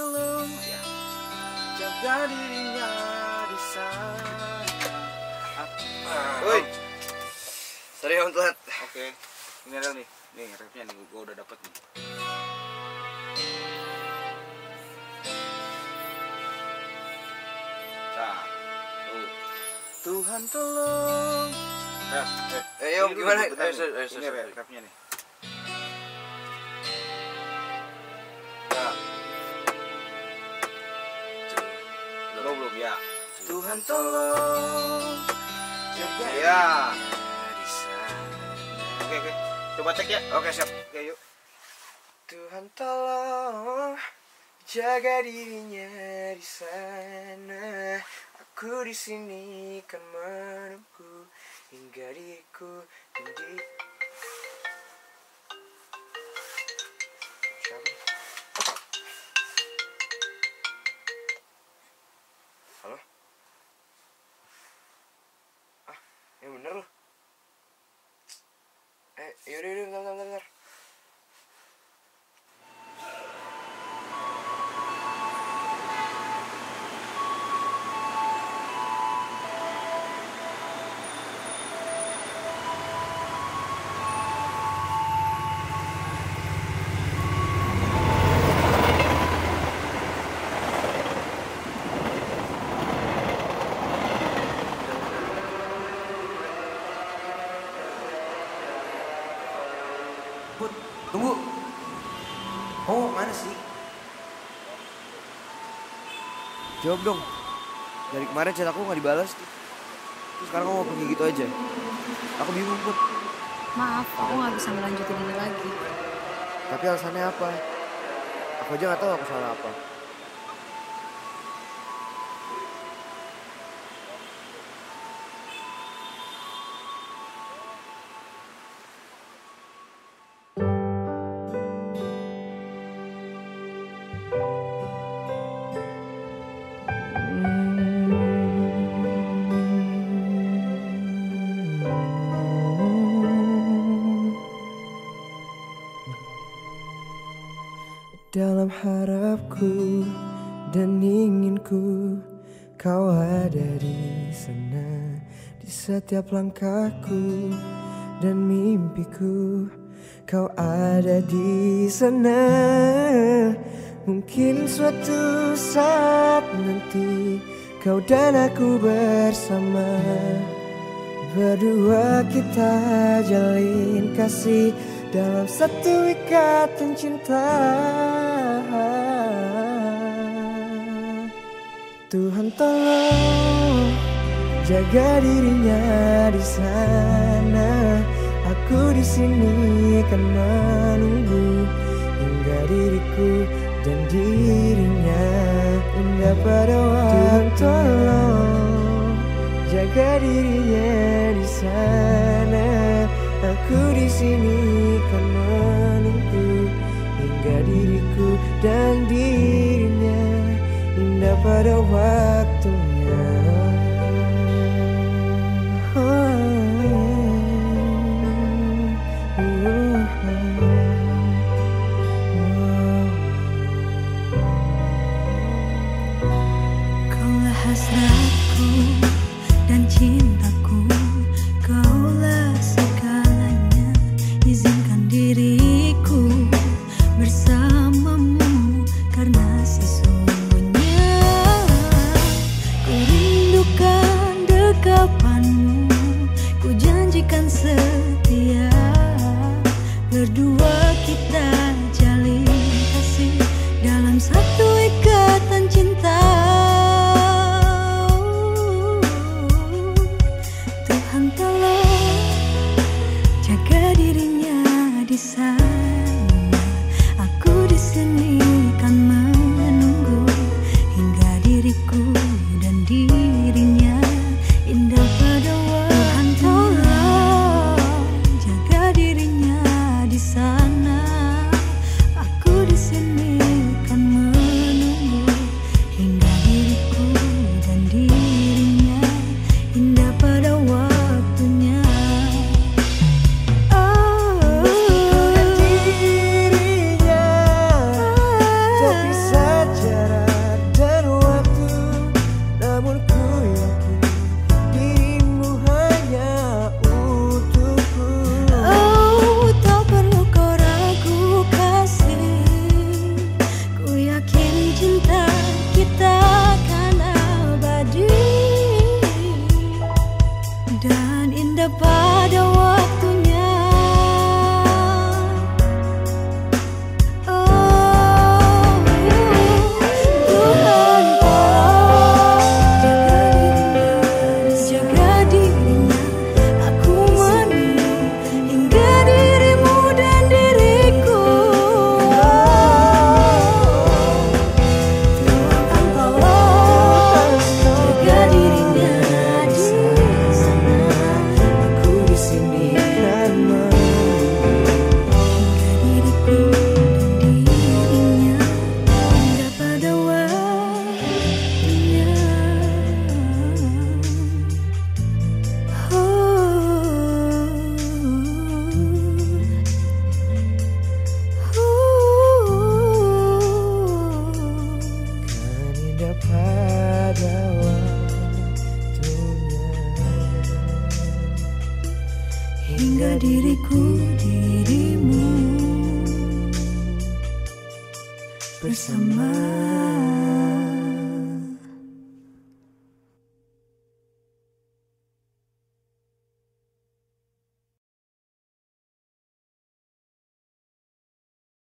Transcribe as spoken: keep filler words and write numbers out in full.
tolong jaga dirinya di sana. Woi, sorry om telat. Oke, ini ada nih, nih rapnya nih, gue udah dapet nih. Nah, tuh. Tuhan tolong. Nah, eh, Eh, om ini gimana? dulu, Ayo, bentar ayo, nih. Ini ayo, rapnya nih. Nah, Belum belum ya. Tuhan tolong jaga ya. di sana. Oke oke, coba cek ya. Oke siap. Oke yuk. Tuhan tolong jaga dirinya di sana. Aku di sini kan menunggu hingga diriku di. Siapa? Halo? Ah, yang bener loh. Eh, yaudah yaudah bentar bentar bentar. Put, tunggu. Kamu mana sih? Jawab dong. Dari kemarin chat aku nggak dibalas. Terus sekarang kamu mau pergi gitu aja. Aku bingung Put. Maaf, aku nggak bisa melanjutin ini lagi. Tapi alasannya apa? Aku aja nggak tahu aku salah apa. Dalam harapku dan inginku, kau ada di sana. Di setiap langkahku dan mimpiku, kau ada di sana. Mungkin suatu saat nanti kau dan aku bersama. Berdua kita jalin kasih dalam satu ikatan cinta. Tuhan tolong jaga dirinya di sana. Aku di sini kan menunggu hingga diriku dan dirinya indah pada waktu. Tuhan tolong jaga dirinya di sana. Aku di sini kan menunggu hingga diriku dan dirinya indah pada waktunya. Oh, oh, oh, oh. Kaulah hasratku dan cintaku, kaulah segalanya. Izinkan diriku bersamamu karena sesungguhnya ku dan indah pada waktunya. Oh, Tuhan tolong jaga dirinya, aku menunggu hingga dirimu dan diriku. Tuhan tolong jaga dirinya di sana, Aku di sini kan menunggu. hingga diriku dan dirinya hingga pada waktunya. Kan indah pada waktunya. Hingga diriku dirimu bersama.